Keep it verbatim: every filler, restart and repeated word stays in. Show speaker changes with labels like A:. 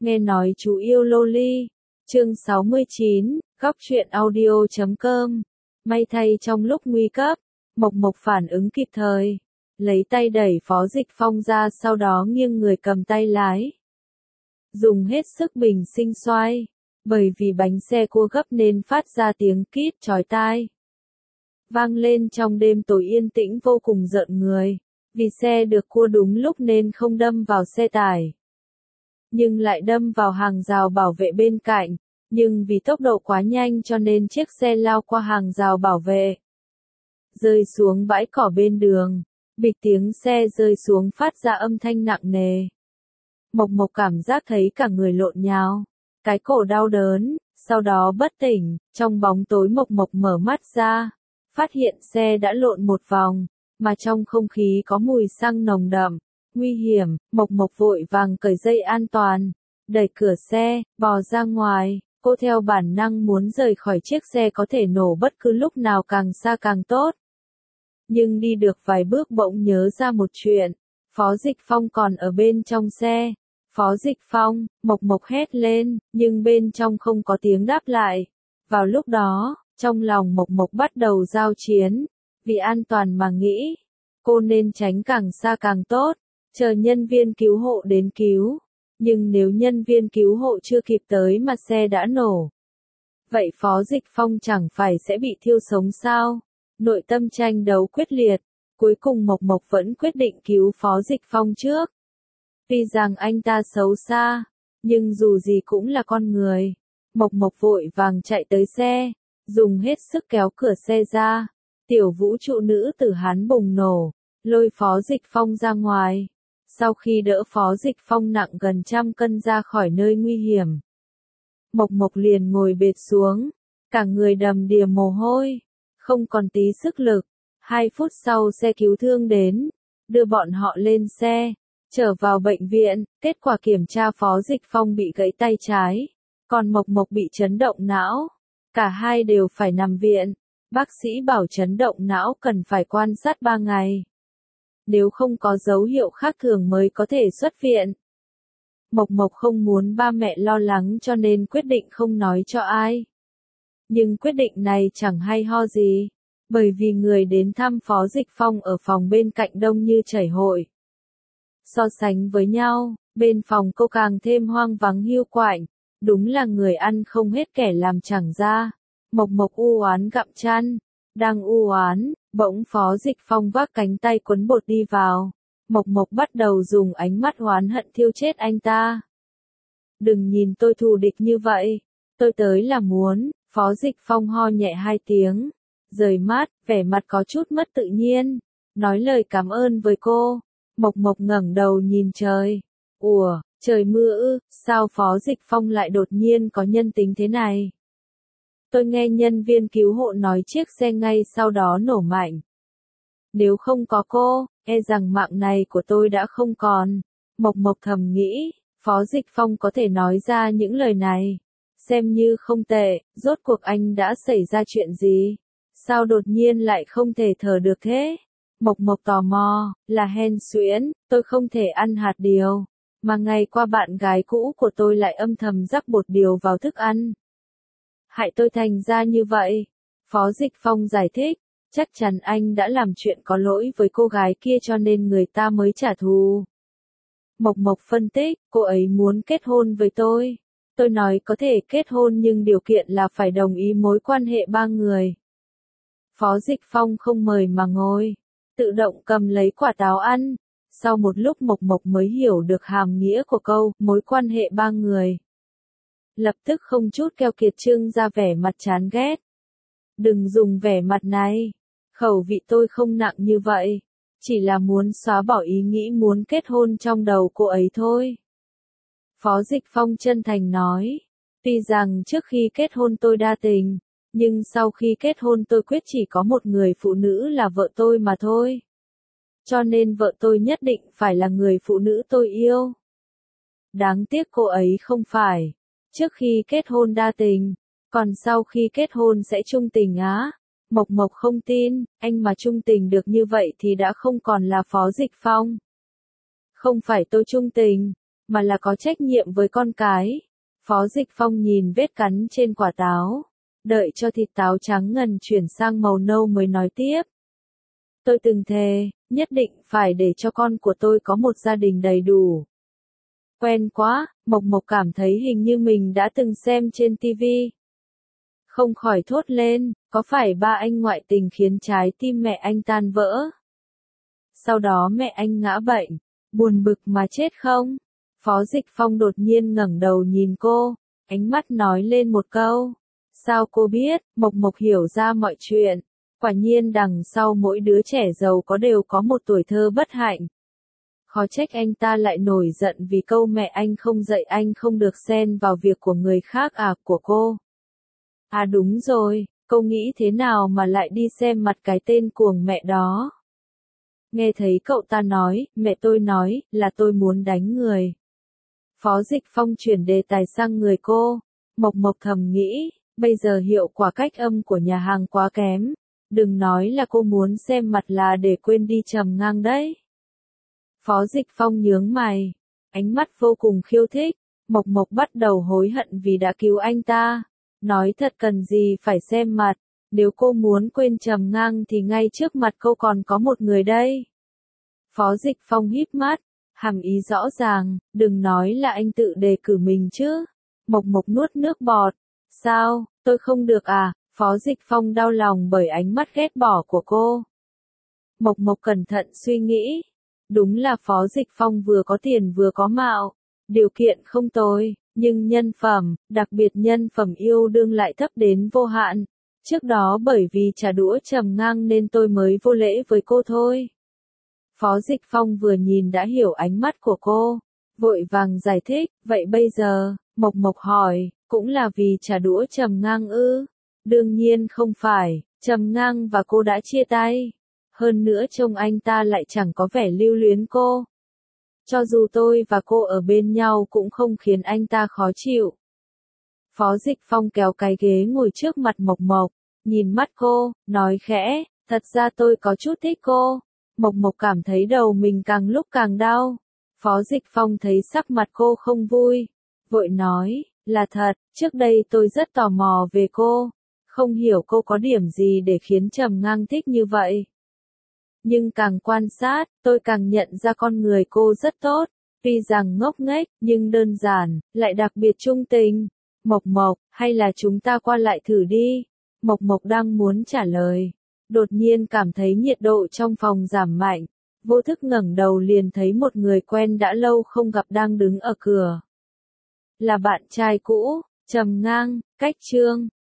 A: Nghe nói chú yêu loli. Chương sáu mươi chín, góc truyện audio chấm com. May thay trong lúc nguy cấp, Mộc Mộc phản ứng kịp thời, lấy tay đẩy Phó Dịch Phong ra, sau đó nghiêng người cầm tay lái. Dùng hết sức bình sinh xoay, bởi vì bánh xe cua gấp nên phát ra tiếng kít chói tai. Vang lên trong đêm tối yên tĩnh vô cùng rợn người, vì xe được cua đúng lúc nên không đâm vào xe tải, nhưng lại đâm vào hàng rào bảo vệ bên cạnh, nhưng vì tốc độ quá nhanh cho nên chiếc xe lao qua hàng rào bảo vệ, rơi xuống bãi cỏ bên đường, bịch tiếng xe rơi xuống phát ra âm thanh nặng nề. Mộc Mộc cảm giác thấy cả người lộn nhào, cái cổ đau đớn, sau đó bất tỉnh, trong bóng tối Mộc Mộc mở mắt ra, phát hiện xe đã lộn một vòng, mà trong không khí có mùi xăng nồng đậm, nguy hiểm. Mộc Mộc vội vàng cởi dây an toàn, đẩy cửa xe, bò ra ngoài, cô theo bản năng muốn rời khỏi chiếc xe có thể nổ bất cứ lúc nào càng xa càng tốt. Nhưng đi được vài bước bỗng nhớ ra một chuyện, Phó Dịch Phong còn ở bên trong xe. Phó Dịch Phong, Mộc Mộc hét lên, nhưng bên trong không có tiếng đáp lại. Vào lúc đó, trong lòng Mộc Mộc bắt đầu giao chiến, vì an toàn mà nghĩ, cô nên tránh càng xa càng tốt, chờ nhân viên cứu hộ đến cứu. Nhưng nếu nhân viên cứu hộ chưa kịp tới mà xe đã nổ, vậy Phó Dịch Phong chẳng phải sẽ bị thiêu sống sao? Nội tâm tranh đấu quyết liệt, cuối cùng Mộc Mộc vẫn quyết định cứu Phó Dịch Phong trước. Tuy rằng anh ta xấu xa, nhưng dù gì cũng là con người. Mộc Mộc vội vàng chạy tới xe, dùng hết sức kéo cửa xe ra. Tiểu vũ trụ nữ tử Hán bùng nổ, lôi Phó Dịch Phong ra ngoài. Sau khi đỡ Phó Dịch Phong nặng gần trăm cân ra khỏi nơi nguy hiểm, Mộc Mộc liền ngồi bệt xuống, cả người đầm đìa mồ hôi, không còn tí sức lực. Hai phút sau xe cứu thương đến, đưa bọn họ lên xe, trở vào bệnh viện. Kết quả kiểm tra Phó Dịch Phong bị gãy tay trái, còn Mộc Mộc bị chấn động não. Cả hai đều phải nằm viện. Bác sĩ bảo chấn động não cần phải quan sát ba ngày. Nếu không có dấu hiệu khác thường mới có thể xuất viện. Mộc Mộc không muốn ba mẹ lo lắng cho nên quyết định không nói cho ai. Nhưng quyết định này chẳng hay ho gì, bởi vì người đến thăm Phó Dịch Phong ở phòng bên cạnh đông như chảy hội. So sánh với nhau, bên phòng cô càng thêm hoang vắng hiu quạnh, đúng là người ăn không hết kẻ làm chẳng ra. Mộc Mộc u oán gặm chăn, đang u oán, bỗng Phó Dịch Phong vác cánh tay quấn bột đi vào. Mộc Mộc bắt đầu dùng ánh mắt oán hận thiêu chết anh ta. Đừng nhìn tôi thù địch như vậy, tôi tới là muốn. Phó Dịch Phong ho nhẹ hai tiếng, rời mắt, vẻ mặt có chút mất tự nhiên, nói lời cảm ơn với cô. Mộc Mộc ngẩng đầu nhìn trời. Ủa, trời mưa ư? Sao Phó Dịch Phong lại đột nhiên có nhân tính thế này? Tôi nghe nhân viên cứu hộ nói chiếc xe ngay sau đó nổ mạnh. Nếu không có cô, e rằng mạng này của tôi đã không còn. Mộc Mộc thầm nghĩ, Phó Dịch Phong có thể nói ra những lời này, xem như không tệ. Rốt cuộc anh đã xảy ra chuyện gì? Sao đột nhiên lại không thể thở được thế? Mộc Mộc tò mò, là hen suyễn, tôi không thể ăn hạt điều, mà ngày qua bạn gái cũ của tôi lại âm thầm rắc bột điều vào thức ăn, hại tôi thành ra như vậy. Phó Dịch Phong giải thích, chắc chắn anh đã làm chuyện có lỗi với cô gái kia cho nên người ta mới trả thù. Mộc Mộc phân tích, cô ấy muốn kết hôn với tôi. Tôi nói có thể kết hôn nhưng điều kiện là phải đồng ý mối quan hệ ba người. Phó Dịch Phong không mời mà ngồi, tự động cầm lấy quả táo ăn. Sau một lúc Mộc Mộc mới hiểu được hàm nghĩa của câu mối quan hệ ba người. Lập tức không chút keo kiệt trưng ra vẻ mặt chán ghét. Đừng dùng vẻ mặt này, khẩu vị tôi không nặng như vậy, chỉ là muốn xóa bỏ ý nghĩ muốn kết hôn trong đầu cô ấy thôi. Phó Dịch Phong chân thành nói, tuy rằng trước khi kết hôn tôi đa tình, nhưng sau khi kết hôn tôi quyết chỉ có một người phụ nữ là vợ tôi mà thôi. Cho nên vợ tôi nhất định phải là người phụ nữ tôi yêu. Đáng tiếc cô ấy không phải. Trước khi kết hôn đa tình, còn sau khi kết hôn sẽ chung tình á. Mộc Mộc không tin, anh mà chung tình được như vậy thì đã không còn là Phó Dịch Phong. Không phải tôi chung tình, mà là có trách nhiệm với con cái. Phó Dịch Phong nhìn vết cắn trên quả táo, đợi cho thịt táo trắng ngần chuyển sang màu nâu mới nói tiếp. Tôi từng thề, nhất định phải để cho con của tôi có một gia đình đầy đủ. Quen quá, Mộc Mộc cảm thấy hình như mình đã từng xem trên ti vi. Không khỏi thốt lên, có phải ba anh ngoại tình khiến trái tim mẹ anh tan vỡ? Sau đó mẹ anh ngã bệnh, buồn bực mà chết không? Phó Dịch Phong đột nhiên ngẩng đầu nhìn cô, ánh mắt nói lên một câu. Sao cô biết? Mộc Mộc hiểu ra mọi chuyện. Quả nhiên đằng sau mỗi đứa trẻ giàu có đều có một tuổi thơ bất hạnh. Khó trách anh ta lại nổi giận vì câu mẹ anh không dạy anh không được xen vào việc của người khác à của cô. À đúng rồi, cô nghĩ thế nào mà lại đi xem mặt cái tên cuồng mẹ đó? Nghe thấy cậu ta nói, mẹ tôi nói, là tôi muốn đánh người. Phó Dịch Phong chuyển đề tài sang người cô. Mộc Mộc thầm nghĩ, bây giờ hiệu quả cách âm của nhà hàng quá kém. Đừng nói là cô muốn xem mặt là để quên đi Trầm Ngang đấy. Phó Dịch Phong nhướng mày, ánh mắt vô cùng khiêu thích. Mộc Mộc bắt đầu hối hận vì đã cứu anh ta. Nói thật cần gì phải xem mặt, nếu cô muốn quên Trầm Ngang thì ngay trước mặt cô còn có một người đây. Phó Dịch Phong híp mắt, hàm ý rõ ràng, đừng nói là anh tự đề cử mình chứ. Mộc Mộc nuốt nước bọt, sao, tôi không được à? Phó Dịch Phong đau lòng bởi ánh mắt ghét bỏ của cô. Mộc Mộc cẩn thận suy nghĩ, đúng là Phó Dịch Phong vừa có tiền vừa có mạo, điều kiện không tồi, nhưng nhân phẩm, đặc biệt nhân phẩm yêu đương lại thấp đến vô hạn. Trước đó bởi vì trả đũa Trầm Ngang nên tôi mới vô lễ với cô thôi. Phó Dịch Phong vừa nhìn đã hiểu ánh mắt của cô, vội vàng giải thích, vậy bây giờ, Mộc Mộc hỏi, cũng là vì trả đũa Trầm Ngang ư? Đương nhiên không phải, Trầm Ngang và cô đã chia tay. Hơn nữa trông anh ta lại chẳng có vẻ lưu luyến cô. Cho dù tôi và cô ở bên nhau cũng không khiến anh ta khó chịu. Phó Dịch Phong kéo cái ghế ngồi trước mặt Mộc Mộc, nhìn mắt cô, nói khẽ, thật ra tôi có chút thích cô. Mộc Mộc cảm thấy đầu mình càng lúc càng đau. Phó Dịch Phong thấy sắc mặt cô không vui, vội nói, là thật, trước đây tôi rất tò mò về cô, không hiểu cô có điểm gì để khiến Trầm Ngang thích như vậy. Nhưng càng quan sát, tôi càng nhận ra con người cô rất tốt, tuy rằng ngốc nghếch, nhưng đơn giản, lại đặc biệt trung tình. Mộc Mộc, hay là chúng ta qua lại thử đi? Mộc Mộc đang muốn trả lời, đột nhiên cảm thấy nhiệt độ trong phòng giảm mạnh, vô thức ngẩng đầu liền thấy một người quen đã lâu không gặp đang đứng ở cửa. Là bạn trai cũ, Trầm Ngang, cách Trương.